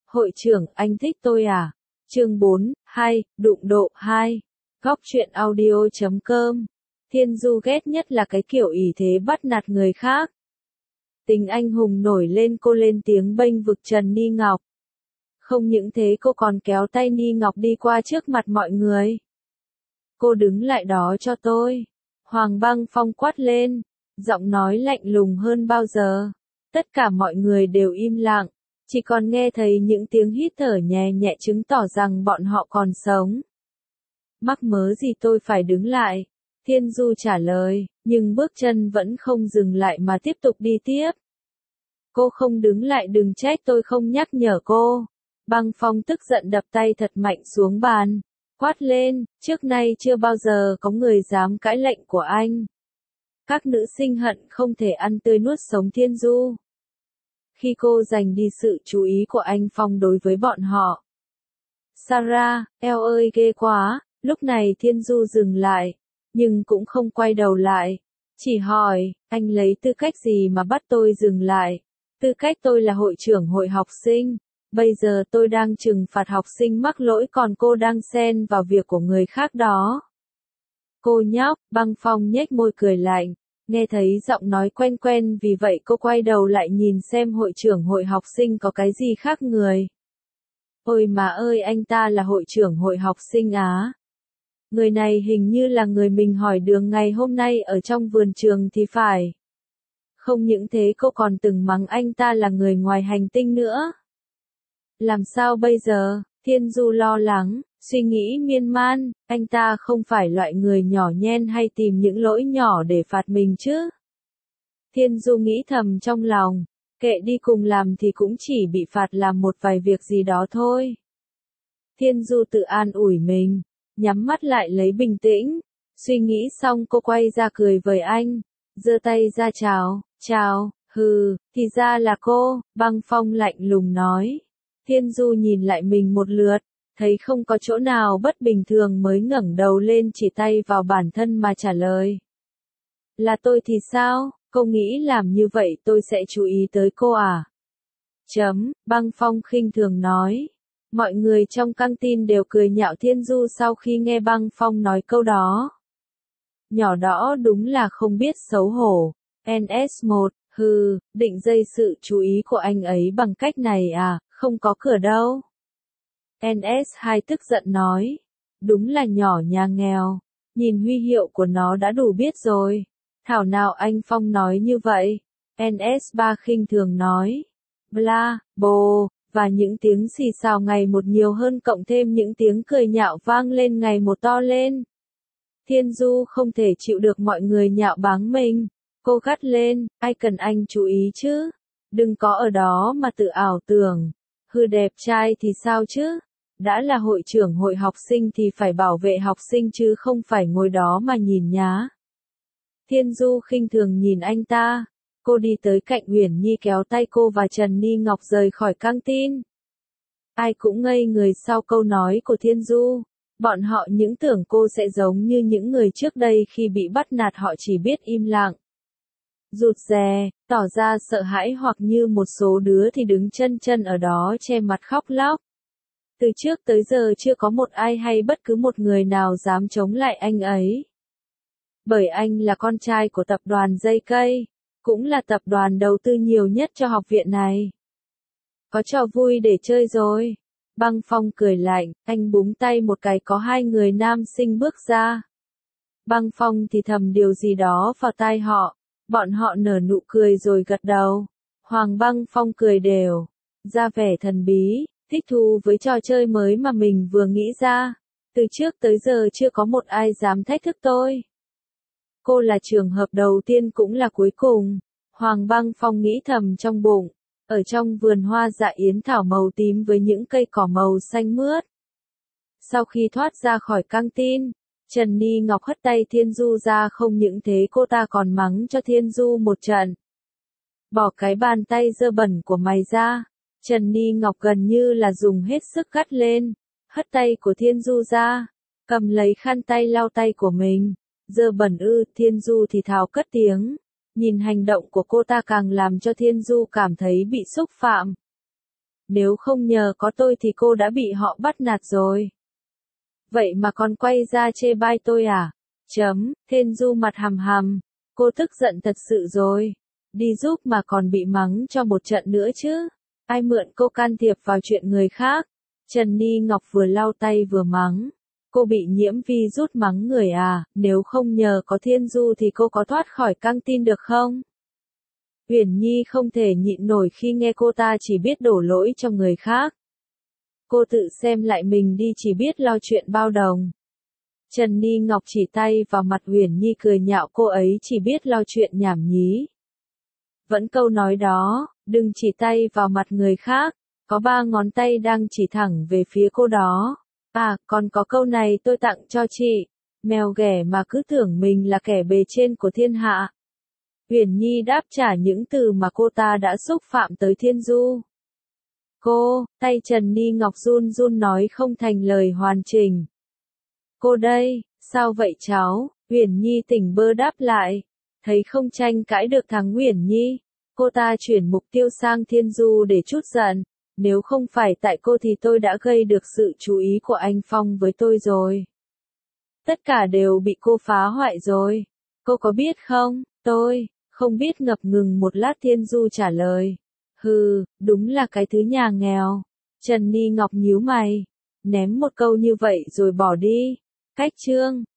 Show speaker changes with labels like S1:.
S1: Hội trưởng, anh thích tôi à? Chương 4, 2, đụng độ 2. Góc truyện audio.com. Thiên Du ghét nhất là cái kiểu ỷ thế bắt nạt người khác. Tính anh hùng nổi lên, cô lên tiếng bênh vực Trần Ni Ngọc. Không những thế, cô còn kéo tay Ni Ngọc đi qua trước mặt mọi người. Cô đứng lại đó cho tôi. Hoàng Băng Phong quát lên, giọng nói lạnh lùng hơn bao giờ. Tất cả mọi người đều im lặng, chỉ còn nghe thấy những tiếng hít thở nhẹ nhẹ chứng tỏ rằng bọn họ còn sống. Mắc mớ gì tôi phải đứng lại? Thiên Du trả lời, nhưng bước chân vẫn không dừng lại mà tiếp tục đi tiếp. Cô không đứng lại đừng trách tôi không nhắc nhở cô. Băng Phong tức giận đập tay thật mạnh xuống bàn, quát lên, trước nay chưa bao giờ có người dám cãi lệnh của anh. Các nữ sinh hận không thể ăn tươi nuốt sống Thiên Du. Khi cô giành đi sự chú ý của anh Phong đối với bọn họ. Sarah, eo ơi ghê quá, lúc này Thiên Du dừng lại, nhưng cũng không quay đầu lại. Chỉ hỏi, anh lấy tư cách gì mà bắt tôi dừng lại? Tư cách tôi là hội trưởng hội học sinh. Bây giờ tôi đang trừng phạt học sinh mắc lỗi còn cô đang xen vào việc của người khác đó. Cô nhóc, Băng Phong nhếch môi cười lạnh. Nghe thấy giọng nói quen quen vì vậy cô quay đầu lại nhìn xem hội trưởng hội học sinh có cái gì khác người. Ôi mà ơi, anh ta là hội trưởng hội học sinh á. Người này hình như là người mình hỏi đường ngày hôm nay ở trong vườn trường thì phải. Không những thế cô còn từng mắng anh ta là người ngoài hành tinh nữa. Làm sao bây giờ? Thiên Du lo lắng, suy nghĩ miên man, anh ta không phải loại người nhỏ nhen hay tìm những lỗi nhỏ để phạt mình chứ. Thiên Du nghĩ thầm trong lòng, kệ đi, cùng làm thì cũng chỉ bị phạt làm một vài việc gì đó thôi. Thiên Du tự an ủi mình, nhắm mắt lại lấy bình tĩnh, suy nghĩ xong cô quay ra cười với anh, giơ tay ra chào, chào, hừ, thì ra là cô, Băng Phong lạnh lùng nói. Thiên Du nhìn lại mình một lượt, thấy không có chỗ nào bất bình thường mới ngẩng đầu lên chỉ tay vào bản thân mà trả lời. Là tôi thì sao, cô nghĩ làm như vậy tôi sẽ chú ý tới cô à? Băng Phong khinh thường nói. Mọi người trong căng tin đều cười nhạo Thiên Du sau khi nghe Băng Phong nói câu đó. Nhỏ đỏ đúng là không biết xấu hổ. NS1, hừ, định dây sự chú ý của anh ấy bằng cách này à, không có cửa đâu. NS2 tức giận nói. Đúng là nhỏ nhà nghèo. Nhìn huy hiệu của nó đã đủ biết rồi. Thảo nào anh Phong nói như vậy. NS3 khinh thường nói. Bla, bồ, và những tiếng xì xào ngày một nhiều hơn cộng thêm những tiếng cười nhạo vang lên ngày một to lên. Thiên Du không thể chịu được mọi người nhạo báng mình. Cô gắt lên, ai cần anh chú ý chứ? Đừng có ở đó mà tự ảo tưởng. Hư đẹp trai thì sao chứ? Đã là hội trưởng hội học sinh thì phải bảo vệ học sinh chứ không phải ngồi đó mà nhìn nhá. Thiên Du khinh thường nhìn anh ta. Cô đi tới cạnh Uyển Nhi kéo tay cô và Trần Ni Ngọc rời khỏi căng tin. Ai cũng ngây người sau câu nói của Thiên Du. Bọn họ những tưởng cô sẽ giống như những người trước đây khi bị bắt nạt họ chỉ biết im lặng. Rụt rè, tỏ ra sợ hãi hoặc như một số đứa thì đứng chân chân ở đó che mặt khóc lóc. Từ trước tới giờ chưa có một ai hay bất cứ một người nào dám chống lại anh ấy. Bởi anh là con trai của tập đoàn dây cây, cũng là tập đoàn đầu tư nhiều nhất cho học viện này. Có trò vui để chơi rồi. Băng Phong cười lạnh, anh búng tay một cái có hai người nam sinh bước ra. Băng Phong thì thầm điều gì đó vào tai họ. Bọn họ nở nụ cười rồi gật đầu. Hoàng Băng Phong cười đều, ra vẻ thần bí, thích thú với trò chơi mới mà mình vừa nghĩ ra. Từ trước tới giờ chưa có một ai dám thách thức tôi. Cô là trường hợp đầu tiên cũng là cuối cùng. Hoàng Băng Phong nghĩ thầm trong bụng. Ở trong vườn hoa dạ yến thảo màu tím với những cây cỏ màu xanh mướt. Sau khi thoát ra khỏi căng tin, Trần Ni Ngọc hất tay Thiên Du ra, không những thế cô ta còn mắng cho Thiên Du một trận. Bỏ cái bàn tay dơ bẩn của mày ra. Trần Ni Ngọc gần như là dùng hết sức gắt lên, hất tay của Thiên Du ra, cầm lấy khăn tay lau tay của mình. Dơ bẩn ư? Thiên Du thì thào cất tiếng. Nhìn hành động của cô ta càng làm cho Thiên Du cảm thấy bị xúc phạm. Nếu không nhờ có tôi thì cô đã bị họ bắt nạt rồi. Vậy mà còn quay ra chê bai tôi à? Thiên Du mặt hằm hằm. Cô tức giận thật sự rồi. Đi giúp mà còn bị mắng cho một trận nữa chứ. Ai mượn cô can thiệp vào chuyện người khác? Trần Ni Ngọc vừa lau tay vừa mắng. Cô bị nhiễm virus mắng người à, nếu không nhờ có Thiên Du thì cô có thoát khỏi căng tin được không? Uyển Nhi không thể nhịn nổi khi nghe cô ta chỉ biết đổ lỗi cho người khác. Cô tự xem lại mình đi, chỉ biết lo chuyện bao đồng. Trần Ni Ngọc chỉ tay vào mặt Uyển Nhi cười nhạo cô ấy chỉ biết lo chuyện nhảm nhí. Vẫn câu nói đó, đừng chỉ tay vào mặt người khác, có 3 ngón tay đang chỉ thẳng về phía cô đó. À, còn có câu này tôi tặng cho chị, mèo ghẻ mà cứ tưởng mình là kẻ bề trên của thiên hạ. Uyển Nhi đáp trả những từ mà cô ta đã xúc phạm tới Thiên Du. Cô, tay Trần Ni Ngọc run run nói không thành lời hoàn chỉnh. Cô đây, sao vậy cháu? Uyển Nhi tỉnh bơ đáp lại. Thấy không tranh cãi được thằng Uyển Nhi, cô ta chuyển mục tiêu sang Thiên Du để trút giận. Nếu không phải tại cô thì tôi đã gây được sự chú ý của anh Phong với tôi rồi. Tất cả đều bị cô phá hoại rồi. Cô có biết không? Tôi không biết, ngập ngừng một lát Thiên Du trả lời. Hừ, đúng là cái thứ nhà nghèo. Trần Ni Ngọc nhíu mày, ném một câu như vậy rồi bỏ đi. Cách chương